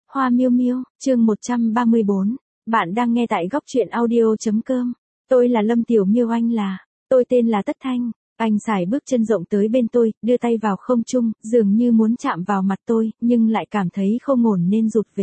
Hoa miêu miêu, chương 134. Bạn đang nghe tại góc truyện audio.com. Tôi là Lâm Tiểu Miêu, tôi tên là Tất Thanh. Anh sải bước chân rộng tới bên tôi, đưa tay vào không trung, dường như muốn chạm vào mặt tôi, nhưng lại cảm thấy không ổn nên rụt về.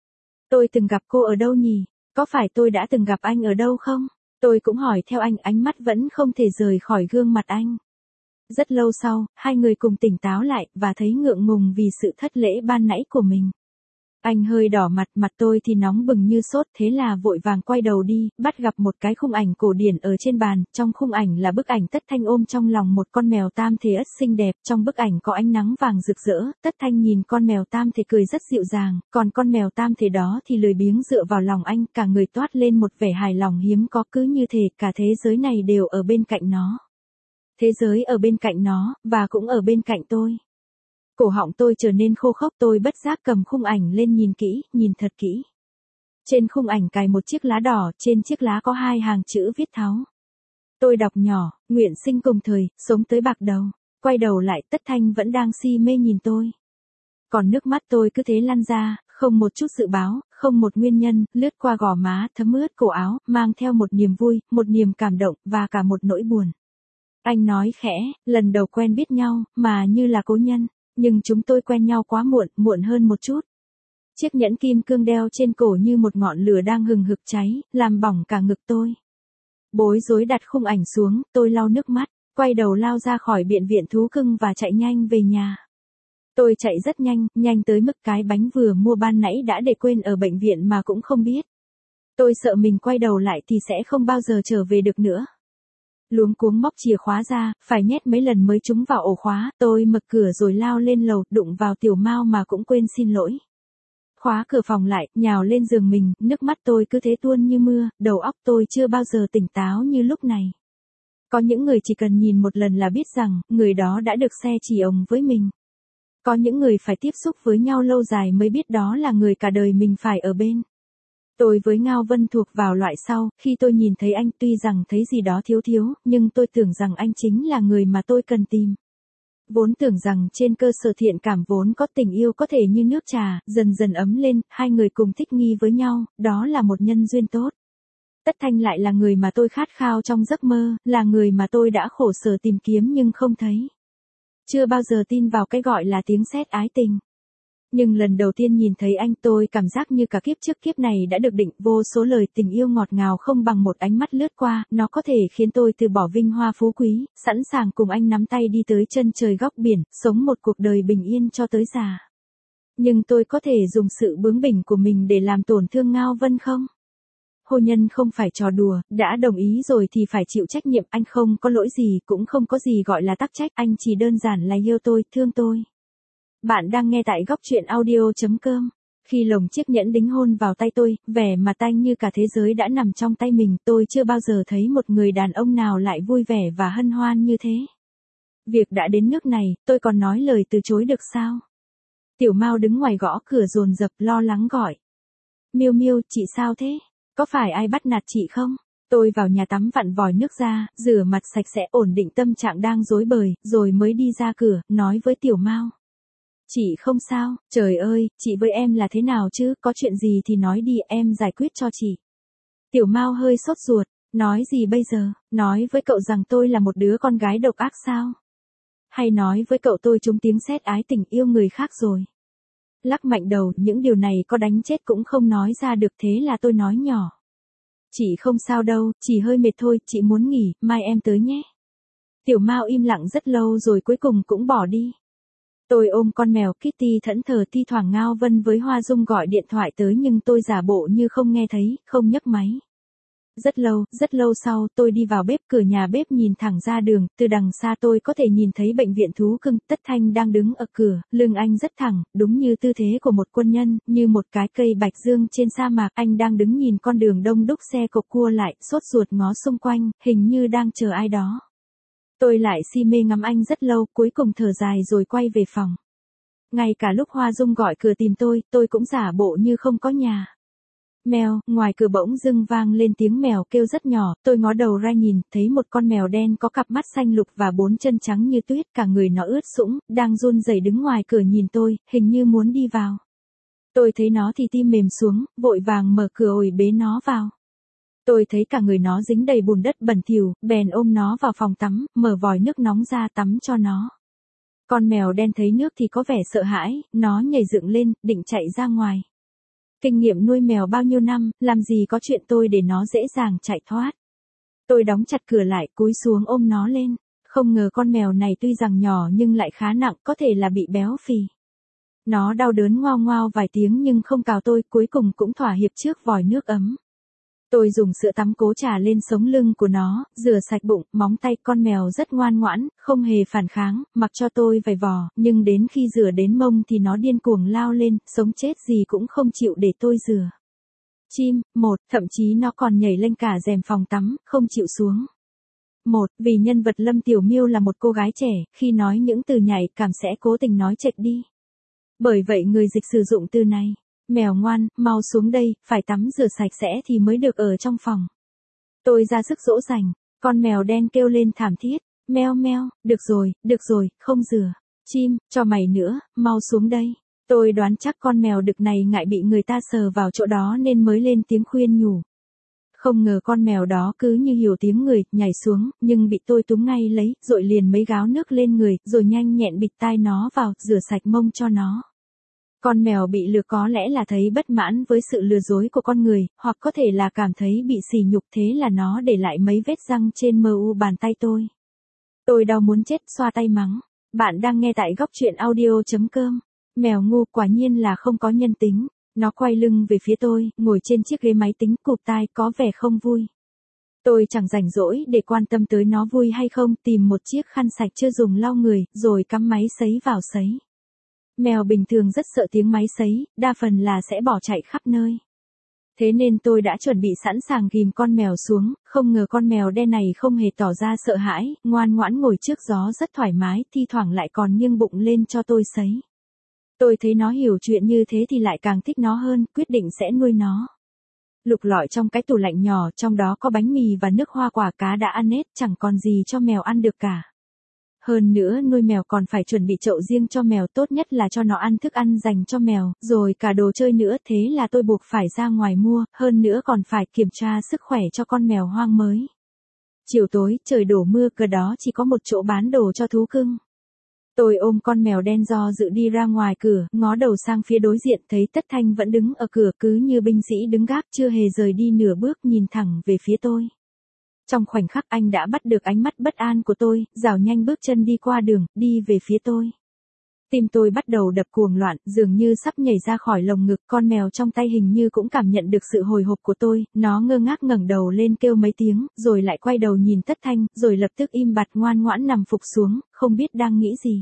Tôi từng gặp cô ở đâu nhỉ? Có phải tôi đã từng gặp anh ở đâu không? Tôi cũng hỏi theo anh, ánh mắt vẫn không thể rời khỏi gương mặt anh. Rất lâu sau, hai người cùng tỉnh táo lại, và thấy ngượng ngùng vì sự thất lễ ban nãy của mình. Anh hơi đỏ mặt tôi thì nóng bừng như sốt, thế là vội vàng quay đầu đi, bắt gặp một cái khung ảnh cổ điển ở trên bàn, trong khung ảnh là bức ảnh Tất Thanh ôm trong lòng một con mèo tam thế ất xinh đẹp, trong bức ảnh có ánh nắng vàng rực rỡ, Tất Thanh nhìn con mèo tam thế cười rất dịu dàng, còn con mèo tam thế đó thì lười biếng dựa vào lòng anh, cả người toát lên một vẻ hài lòng hiếm có, cứ như thể cả thế giới này đều ở bên cạnh nó. Thế giới ở bên cạnh nó, và cũng ở bên cạnh tôi. Cổ họng tôi trở nên khô khốc, tôi bất giác cầm khung ảnh lên nhìn kỹ, nhìn thật kỹ. Trên khung ảnh cài một chiếc lá đỏ, trên chiếc lá có hai hàng chữ viết tháo. Tôi đọc nhỏ, nguyện sinh cùng thời, sống tới bạc đầu. Quay đầu lại, Tất Thanh vẫn đang si mê nhìn tôi. Còn nước mắt tôi cứ thế lăn ra, không một chút dự báo, không một nguyên nhân, lướt qua gò má, thấm ướt cổ áo, mang theo một niềm vui, một niềm cảm động, và cả một nỗi buồn. Anh nói khẽ, lần đầu quen biết nhau, mà như là cố nhân. Nhưng chúng tôi quen nhau quá muộn, muộn hơn một chút. Chiếc nhẫn kim cương đeo trên cổ như một ngọn lửa đang hừng hực cháy, làm bỏng cả ngực tôi. Bối rối đặt khung ảnh xuống, tôi lau nước mắt, quay đầu lao ra khỏi bệnh viện thú cưng và chạy nhanh về nhà. Tôi chạy rất nhanh, nhanh tới mức cái bánh vừa mua ban nãy đã để quên ở bệnh viện mà cũng không biết. Tôi sợ mình quay đầu lại thì sẽ không bao giờ trở về được nữa. Luống cuống móc chìa khóa ra, phải nhét mấy lần mới trúng vào ổ khóa, tôi mở cửa rồi lao lên lầu, đụng vào Tiểu Mao mà cũng quên xin lỗi. Khóa cửa phòng lại, nhào lên giường mình, nước mắt tôi cứ thế tuôn như mưa, đầu óc tôi chưa bao giờ tỉnh táo như lúc này. Có những người chỉ cần nhìn một lần là biết rằng, người đó đã được xe chỉ ồng với mình. Có những người phải tiếp xúc với nhau lâu dài mới biết đó là người cả đời mình phải ở bên. Tôi với Ngao Vân thuộc vào loại sau, khi tôi nhìn thấy anh tuy rằng thấy gì đó thiếu, nhưng tôi tưởng rằng anh chính là người mà tôi cần tìm. Vốn tưởng rằng trên cơ sở thiện cảm vốn có tình yêu có thể như nước trà, dần dần ấm lên, hai người cùng thích nghi với nhau, đó là một nhân duyên tốt. Tất Thanh lại là người mà tôi khát khao trong giấc mơ, là người mà tôi đã khổ sở tìm kiếm nhưng không thấy. Chưa bao giờ tin vào cái gọi là tiếng sét ái tình. Nhưng lần đầu tiên nhìn thấy anh tôi cảm giác như cả kiếp trước kiếp này đã được định, vô số lời tình yêu ngọt ngào không bằng một ánh mắt lướt qua, nó có thể khiến tôi từ bỏ vinh hoa phú quý, sẵn sàng cùng anh nắm tay đi tới chân trời góc biển, sống một cuộc đời bình yên cho tới già. Nhưng tôi có thể dùng sự bướng bỉnh của mình để làm tổn thương Ngao Vân không? Hôn nhân không phải trò đùa, đã đồng ý rồi thì phải chịu trách nhiệm, anh không có lỗi gì, cũng không có gì gọi là tắc trách, anh chỉ đơn giản là yêu tôi, thương tôi. Bạn đang nghe tại góc truyện audio.com. Khi lồng chiếc nhẫn đính hôn vào tay tôi, vẻ mặt anh như cả thế giới đã nằm trong tay mình, tôi chưa bao giờ thấy một người đàn ông nào lại vui vẻ và hân hoan như thế. Việc đã đến nước này, tôi còn nói lời từ chối được sao? Tiểu Mao đứng ngoài gõ cửa dồn dập lo lắng gọi. Miêu Miêu, chị sao thế? Có phải ai bắt nạt chị không? Tôi vào nhà tắm vặn vòi nước ra, rửa mặt sạch sẽ, ổn định tâm trạng đang rối bời, rồi mới đi ra cửa, nói với Tiểu Mao. Chị không sao, trời ơi, chị với em là thế nào chứ, có chuyện gì thì nói đi, em giải quyết cho chị. Tiểu Mao hơi sốt ruột, nói gì bây giờ, nói với cậu rằng tôi là một đứa con gái độc ác sao? Hay nói với cậu tôi trúng tiếng sét ái tình yêu người khác rồi? Lắc mạnh đầu, những điều này có đánh chết cũng không nói ra được, thế là tôi nói nhỏ. Chị không sao đâu, chỉ hơi mệt thôi, chị muốn nghỉ, mai em tới nhé. Tiểu Mao im lặng rất lâu rồi cuối cùng cũng bỏ đi. Tôi ôm con mèo Kitty thẫn thờ, thi thoảng Ngao Vân với Hoa Dung gọi điện thoại tới nhưng tôi giả bộ như không nghe thấy, không nhấc máy. Rất lâu sau, tôi đi vào bếp, cửa nhà bếp nhìn thẳng ra đường, từ đằng xa tôi có thể nhìn thấy bệnh viện thú cưng, Tất Thanh đang đứng ở cửa, lưng anh rất thẳng, đúng như tư thế của một quân nhân, như một cái cây bạch dương trên sa mạc, anh đang đứng nhìn con đường đông đúc xe cộ cua lại, sốt ruột ngó xung quanh, hình như đang chờ ai đó. Tôi lại si mê ngắm anh rất lâu, cuối cùng thở dài rồi quay về phòng. Ngay cả lúc Hoa Dung gọi cửa tìm tôi cũng giả bộ như không có nhà. Mèo, ngoài cửa bỗng dưng vang lên tiếng mèo kêu rất nhỏ, tôi ngó đầu ra nhìn, thấy một con mèo đen có cặp mắt xanh lục và bốn chân trắng như tuyết, cả người nó ướt sũng, đang run rẩy đứng ngoài cửa nhìn tôi, hình như muốn đi vào. Tôi thấy nó thì tim mềm xuống, vội vàng mở cửa ổi bế nó vào. Tôi thấy cả người nó dính đầy bùn đất bẩn thỉu, bèn ôm nó vào phòng tắm, mở vòi nước nóng ra tắm cho nó. Con mèo đen thấy nước thì có vẻ sợ hãi, nó nhảy dựng lên, định chạy ra ngoài. Kinh nghiệm nuôi mèo bao nhiêu năm, làm gì có chuyện tôi để nó dễ dàng chạy thoát. Tôi đóng chặt cửa lại, cúi xuống ôm nó lên. Không ngờ con mèo này tuy rằng nhỏ nhưng lại khá nặng, có thể là bị béo phì. Nó đau đớn ngoao ngoao vài tiếng nhưng không cào tôi, cuối cùng cũng thỏa hiệp trước vòi nước ấm. Tôi dùng sữa tắm cố trà lên sống lưng của nó, rửa sạch bụng, móng tay. Con mèo rất ngoan ngoãn, không hề phản kháng, mặc cho tôi vầy vò, nhưng đến khi rửa đến mông thì nó điên cuồng lao lên, sống chết gì cũng không chịu để tôi rửa. Chim, thậm chí nó còn nhảy lên cả rèm phòng tắm, không chịu xuống. Vì nhân vật Lâm Tiểu Miêu là một cô gái trẻ, khi nói những từ nhạy cảm sẽ cố tình nói chệch đi. Bởi vậy người dịch sử dụng từ này. Mèo ngoan, mau xuống đây, phải tắm rửa sạch sẽ thì mới được ở trong phòng. Tôi ra sức dỗ dành, con mèo đen kêu lên thảm thiết, meo meo, được rồi, không rửa. Chim, cho mày nữa, mau xuống đây. Tôi đoán chắc con mèo đực này ngại bị người ta sờ vào chỗ đó nên mới lên tiếng khuyên nhủ. Không ngờ con mèo đó cứ như hiểu tiếng người, nhảy xuống, nhưng bị tôi túm ngay lấy, dội liền mấy gáo nước lên người, rồi nhanh nhẹn bịt tai nó vào, rửa sạch mông cho nó. Con mèo bị lừa có lẽ là thấy bất mãn với sự lừa dối của con người, hoặc có thể là cảm thấy bị sỉ nhục, thế là nó để lại mấy vết răng trên bàn tay tôi. Tôi đau muốn chết, xoa tay mắng. Bạn đang nghe tại góc truyện audio.com. Mèo ngu quả nhiên là không có nhân tính. Nó quay lưng về phía tôi, ngồi trên chiếc ghế máy tính, cụp tai, có vẻ không vui. Tôi chẳng rảnh rỗi để quan tâm tới nó vui hay không, tìm một chiếc khăn sạch chưa dùng lau người, rồi cắm máy sấy vào sấy. Mèo bình thường rất sợ tiếng máy sấy, đa phần là sẽ bỏ chạy khắp nơi. Thế nên tôi đã chuẩn bị sẵn sàng ghim con mèo xuống, không ngờ con mèo đen này không hề tỏ ra sợ hãi, ngoan ngoãn ngồi trước gió rất thoải mái, thi thoảng lại còn nghiêng bụng lên cho tôi sấy. Tôi thấy nó hiểu chuyện như thế thì lại càng thích nó hơn, quyết định sẽ nuôi nó. Lục lọi trong cái tủ lạnh nhỏ, trong đó có bánh mì và nước hoa quả, cá đã ăn hết, chẳng còn gì cho mèo ăn được cả. Hơn nữa nuôi mèo còn phải chuẩn bị chậu riêng cho mèo, tốt nhất là cho nó ăn thức ăn dành cho mèo, rồi cả đồ chơi nữa, thế là tôi buộc phải ra ngoài mua, hơn nữa còn phải kiểm tra sức khỏe cho con mèo hoang mới. Chiều tối, trời đổ mưa, cơ đó chỉ có một chỗ bán đồ cho thú cưng. Tôi ôm con mèo đen do dự đi ra ngoài cửa, ngó đầu sang phía đối diện, thấy Tất Thanh vẫn đứng ở cửa, cứ như binh sĩ đứng gác, chưa hề rời đi nửa bước, nhìn thẳng về phía tôi. Trong khoảnh khắc anh đã bắt được ánh mắt bất an của tôi, rảo nhanh bước chân đi qua đường, đi về phía tôi. Tim tôi bắt đầu đập cuồng loạn, dường như sắp nhảy ra khỏi lồng ngực. Con mèo trong tay hình như cũng cảm nhận được sự hồi hộp của tôi, nó ngơ ngác ngẩng đầu lên kêu mấy tiếng, rồi lại quay đầu nhìn Tất Thanh, rồi lập tức im bặt ngoan ngoãn nằm phục xuống, không biết đang nghĩ gì.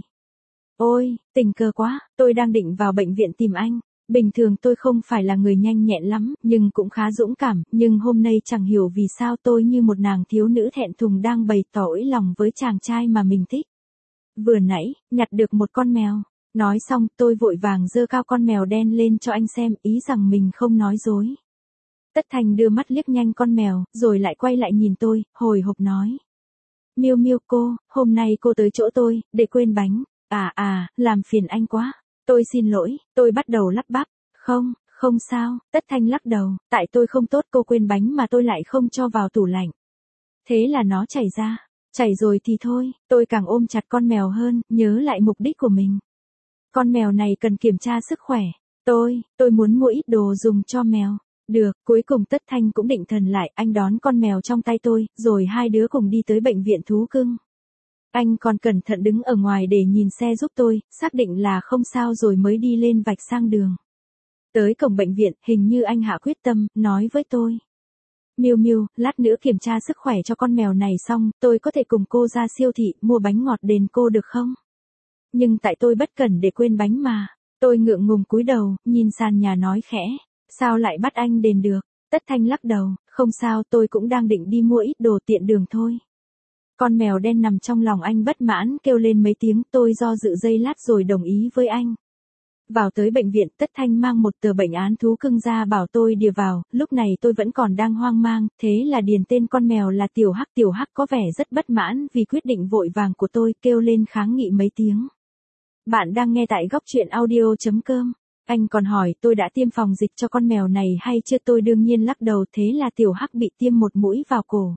Ôi, tình cờ quá, tôi đang định vào bệnh viện tìm anh. Bình thường tôi không phải là người nhanh nhẹn lắm, nhưng cũng khá dũng cảm, nhưng hôm nay chẳng hiểu vì sao tôi như một nàng thiếu nữ thẹn thùng đang bày tỏ ỗi lòng với chàng trai mà mình thích. Vừa nãy, nhặt được một con mèo. Nói xong, tôi vội vàng giơ cao con mèo đen lên cho anh xem, ý rằng mình không nói dối. Tất Thành đưa mắt liếc nhanh con mèo, rồi lại quay lại nhìn tôi, hồi hộp nói. Miêu Miêu cô, hôm nay cô tới chỗ tôi, để quên bánh. Làm phiền anh quá. Tôi xin lỗi, tôi bắt đầu lắp bắp. Không sao, Tất Thanh lắc đầu, tại tôi không tốt, cô quên bánh mà tôi lại không cho vào tủ lạnh. Thế là nó chảy ra. Chảy rồi thì thôi, tôi càng ôm chặt con mèo hơn, nhớ lại mục đích của mình. Con mèo này cần kiểm tra sức khỏe. Tôi muốn mua ít đồ dùng cho mèo. Được, cuối cùng Tất Thanh cũng định thần lại, anh đón con mèo trong tay tôi, rồi hai đứa cùng đi tới bệnh viện thú cưng. Anh còn cẩn thận đứng ở ngoài để nhìn xe giúp tôi, xác định là không sao rồi mới đi lên vạch sang đường. Tới cổng bệnh viện, hình như anh hạ quyết tâm, nói với tôi. Miêu Miêu, lát nữa kiểm tra sức khỏe cho con mèo này xong, tôi có thể cùng cô ra siêu thị, mua bánh ngọt đền cô được không? Nhưng tại tôi bất cẩn để quên bánh mà. Tôi ngượng ngùng cúi đầu, nhìn sàn nhà nói khẽ. Sao lại bắt anh đền được? Tất Thanh lắc đầu, không sao, tôi cũng đang định đi mua ít đồ tiện đường thôi. Con mèo đen nằm trong lòng anh bất mãn kêu lên mấy tiếng, tôi do dự giây lát rồi đồng ý với anh. Vào tới bệnh viện, Tất Thanh mang một tờ bệnh án thú cưng ra bảo tôi điền vào, lúc này tôi vẫn còn đang hoang mang, thế là điền tên con mèo là Tiểu Hắc có vẻ rất bất mãn vì quyết định vội vàng của tôi, kêu lên kháng nghị mấy tiếng. Bạn đang nghe tại góc truyện audio.com. Anh còn hỏi tôi đã tiêm phòng dịch cho con mèo này hay chưa, tôi đương nhiên lắc đầu, thế là Tiểu Hắc bị tiêm một mũi vào cổ.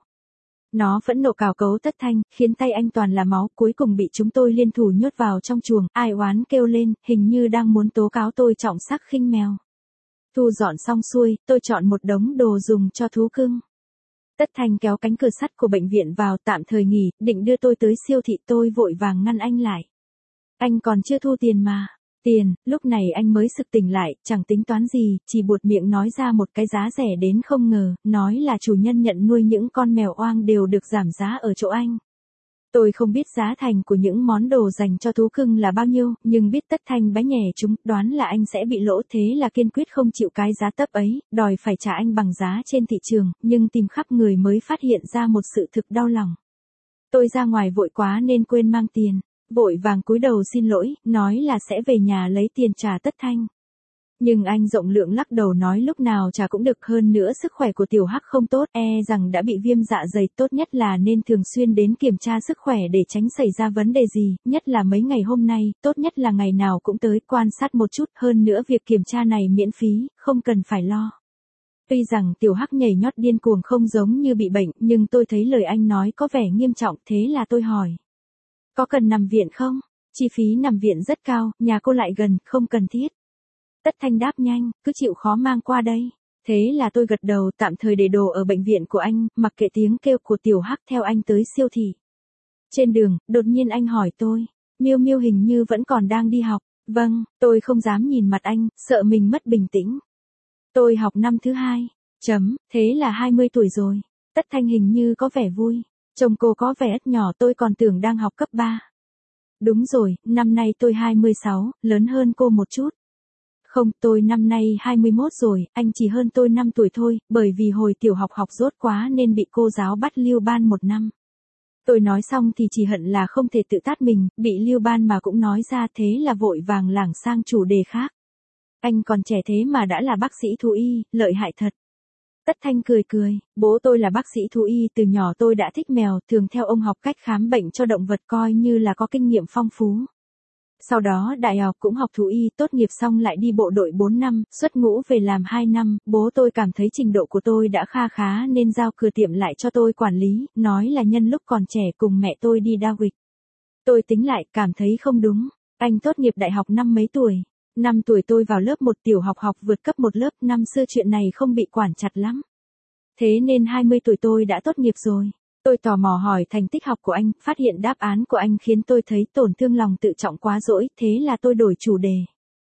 Nó phẫn nộ cào cấu Tất Thanh, khiến tay anh toàn là máu, cuối cùng bị chúng tôi liên thủ nhốt vào trong chuồng, ai oán kêu lên, hình như đang muốn tố cáo tôi trọng sắc khinh mèo. Thu dọn xong xuôi, tôi chọn một đống đồ dùng cho thú cưng. Tất Thanh kéo cánh cửa sắt của bệnh viện vào, tạm thời nghỉ, định đưa tôi tới siêu thị, tôi vội vàng ngăn anh lại. Anh còn chưa thu tiền mà. Tiền, lúc này anh mới sực tỉnh lại, chẳng tính toán gì, chỉ buột miệng nói ra một cái giá rẻ đến không ngờ, nói là chủ nhân nhận nuôi những con mèo oang đều được giảm giá ở chỗ anh. Tôi không biết giá thành của những món đồ dành cho thú cưng là bao nhiêu, nhưng biết Tất Thanh bé nhè chúng, đoán là anh sẽ bị lỗ, thế là kiên quyết không chịu cái giá tấp ấy, đòi phải trả anh bằng giá trên thị trường, nhưng tìm khắp người mới phát hiện ra một sự thực đau lòng. Tôi ra ngoài vội quá nên quên mang tiền, vội vàng cúi đầu xin lỗi, nói là sẽ về nhà lấy tiền trả Tất Thanh. Nhưng anh rộng lượng lắc đầu nói lúc nào trả cũng được, hơn nữa sức khỏe của Tiểu Hắc không tốt, rằng đã bị viêm dạ dày, tốt nhất là nên thường xuyên đến kiểm tra sức khỏe để tránh xảy ra vấn đề gì, nhất là mấy ngày hôm nay, tốt nhất là ngày nào cũng tới quan sát một chút, hơn nữa việc kiểm tra này miễn phí, không cần phải lo. Tuy rằng Tiểu Hắc nhảy nhót điên cuồng không giống như bị bệnh, nhưng tôi thấy lời anh nói có vẻ nghiêm trọng, thế là tôi hỏi. Có cần nằm viện không? Chi phí nằm viện rất cao, nhà cô lại gần, không cần thiết. Tất Thanh đáp nhanh, cứ chịu khó mang qua đây. Thế là tôi gật đầu, tạm thời để đồ ở bệnh viện của anh, mặc kệ tiếng kêu của Tiểu Hắc theo anh tới siêu thị. Trên đường, đột nhiên anh hỏi tôi, Miêu Miêu hình như vẫn còn đang đi học. Vâng, tôi không dám nhìn mặt anh, sợ mình mất bình tĩnh. Tôi học năm thứ 2. Thế là 20 tuổi rồi. Tất Thanh hình như có vẻ vui. Trông cô có vẻ ít nhỏ, tôi còn tưởng đang học cấp 3. Đúng rồi, năm nay tôi 26, lớn hơn cô một chút. Không, tôi năm nay 21 rồi, anh chỉ hơn tôi 5 tuổi thôi, bởi vì hồi tiểu học học dốt quá nên bị cô giáo bắt lưu ban 1 năm. Tôi nói xong thì chỉ hận là không thể tự tát mình, bị lưu ban mà cũng nói ra, thế là vội vàng lảng sang chủ đề khác. Anh còn trẻ thế mà đã là bác sĩ thú y, lợi hại thật. Tất Thanh cười cười, bố tôi là bác sĩ thú y, từ nhỏ tôi đã thích mèo, thường theo ông học cách khám bệnh cho động vật, coi như là có kinh nghiệm phong phú. Sau đó đại học cũng học thú y, tốt nghiệp xong lại đi bộ đội 4 năm, xuất ngũ về làm 2 năm, bố tôi cảm thấy trình độ của tôi đã kha khá nên giao cửa tiệm lại cho tôi quản lý, nói là nhân lúc còn trẻ cùng mẹ tôi đi đa quịch. Tôi tính lại, cảm thấy không đúng, anh tốt nghiệp đại học năm mấy tuổi? 5 tuổi tôi vào lớp 1 tiểu học, học vượt cấp 1 lớp, năm xưa chuyện này không bị quản chặt lắm. Thế nên 20 tuổi tôi đã tốt nghiệp rồi. Tôi tò mò hỏi thành tích học của anh, phát hiện đáp án của anh khiến tôi thấy tổn thương lòng tự trọng quá dỗi, thế là tôi đổi chủ đề.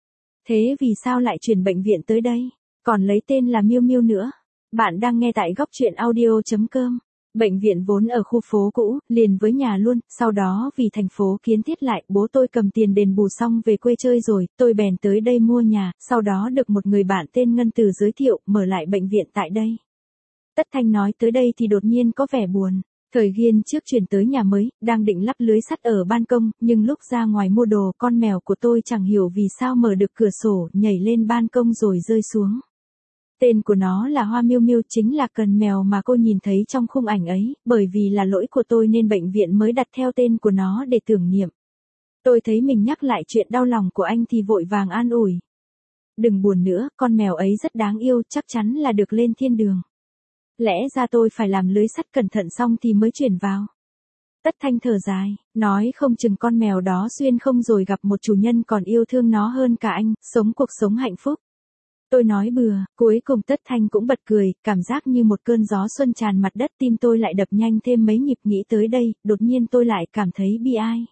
Thế vì sao lại chuyển bệnh viện tới đây? Còn lấy tên là Miêu Miêu nữa. Bạn đang nghe tại góc truyện audio.com. Bệnh viện vốn ở khu phố cũ, liền với nhà luôn, sau đó vì thành phố kiến thiết lại, bố tôi cầm tiền đền bù xong về quê chơi rồi, tôi bèn tới đây mua nhà, sau đó được một người bạn tên Ngân Từ giới thiệu, mở lại bệnh viện tại đây. Tất Thanh nói tới đây thì đột nhiên có vẻ buồn. Thời gian trước chuyển tới nhà mới, đang định lắp lưới sắt ở ban công, nhưng lúc ra ngoài mua đồ, con mèo của tôi chẳng hiểu vì sao mở được cửa sổ, nhảy lên ban công rồi rơi xuống. Tên của nó là Hoa Miêu Miêu, chính là cần mèo mà cô nhìn thấy trong khung ảnh ấy, bởi vì là lỗi của tôi nên bệnh viện mới đặt theo tên của nó để tưởng niệm. Tôi thấy mình nhắc lại chuyện đau lòng của anh thì vội vàng an ủi. Đừng buồn nữa, con mèo ấy rất đáng yêu, chắc chắn là được lên thiên đường. Lẽ ra tôi phải làm lưới sắt cẩn thận xong thì mới chuyển vào. Tất Thanh thở dài, nói không chừng con mèo đó xuyên không rồi gặp một chủ nhân còn yêu thương nó hơn cả anh, sống cuộc sống hạnh phúc. Tôi nói bừa, cuối cùng Tất Thanh cũng bật cười, cảm giác như một cơn gió xuân tràn mặt đất, tim tôi lại đập nhanh thêm mấy nhịp, nghĩ tới đây, đột nhiên tôi lại cảm thấy bi ai.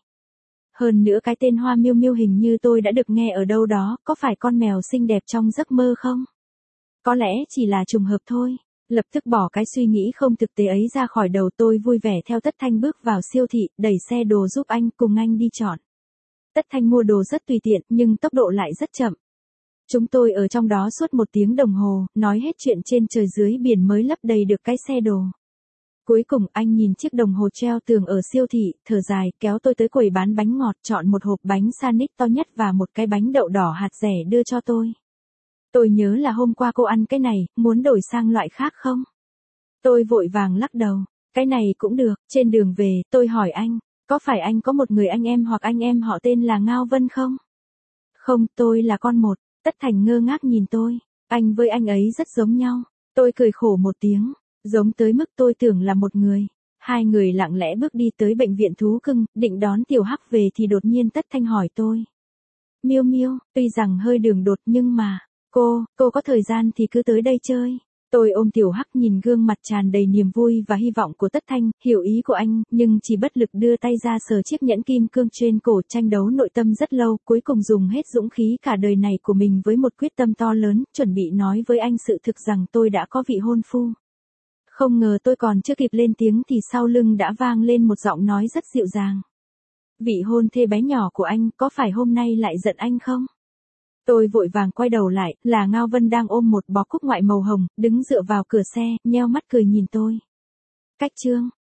Hơn nữa cái tên Hoa Miêu Miêu hình như tôi đã được nghe ở đâu đó, có phải con mèo xinh đẹp trong giấc mơ không? Có lẽ chỉ là trùng hợp thôi. Lập tức bỏ cái suy nghĩ không thực tế ấy ra khỏi đầu, tôi vui vẻ theo Tất Thanh bước vào siêu thị, đẩy xe đồ giúp anh, cùng anh đi chọn. Tất Thanh mua đồ rất tùy tiện, nhưng tốc độ lại rất chậm. Chúng tôi ở trong đó suốt 1 tiếng đồng hồ, nói hết chuyện trên trời dưới biển mới lấp đầy được cái xe đồ. Cuối cùng anh nhìn chiếc đồng hồ treo tường ở siêu thị, thở dài, kéo tôi tới quầy bán bánh ngọt, chọn một hộp bánh Sanic to nhất và một cái bánh đậu đỏ hạt dẻ đưa cho tôi. Tôi nhớ là hôm qua cô ăn cái này, muốn đổi sang loại khác không? Tôi vội vàng lắc đầu, cái này cũng được. Trên đường về, tôi hỏi anh, có phải anh có một người anh em hoặc anh em họ tên là Ngao Vân không? Không, tôi là con một. Tất Thành ngơ ngác nhìn tôi. Anh với anh ấy rất giống nhau. Tôi cười khổ một tiếng. Giống tới mức tôi tưởng là một người. Hai người lặng lẽ bước đi tới bệnh viện thú cưng, định đón Tiểu Hắc về thì đột nhiên Tất Thanh hỏi tôi. Miêu Miêu, tuy rằng hơi đường đột nhưng mà, cô có thời gian thì cứ tới đây chơi. Tôi ôm Tiểu Hắc nhìn gương mặt tràn đầy niềm vui và hy vọng của Tất Thanh, hiểu ý của anh, nhưng chỉ bất lực đưa tay ra sờ chiếc nhẫn kim cương trên cổ, tranh đấu nội tâm rất lâu, cuối cùng dùng hết dũng khí cả đời này của mình với một quyết tâm to lớn, chuẩn bị nói với anh sự thực rằng tôi đã có vị hôn phu. Không ngờ tôi còn chưa kịp lên tiếng thì sau lưng đã vang lên một giọng nói rất dịu dàng. Vị hôn thê bé nhỏ của anh, có phải hôm nay lại giận anh không? Tôi vội vàng quay đầu lại, là Ngao Vân đang ôm một bó cúc ngoại màu hồng, đứng dựa vào cửa xe, nheo mắt cười nhìn tôi. Cách chương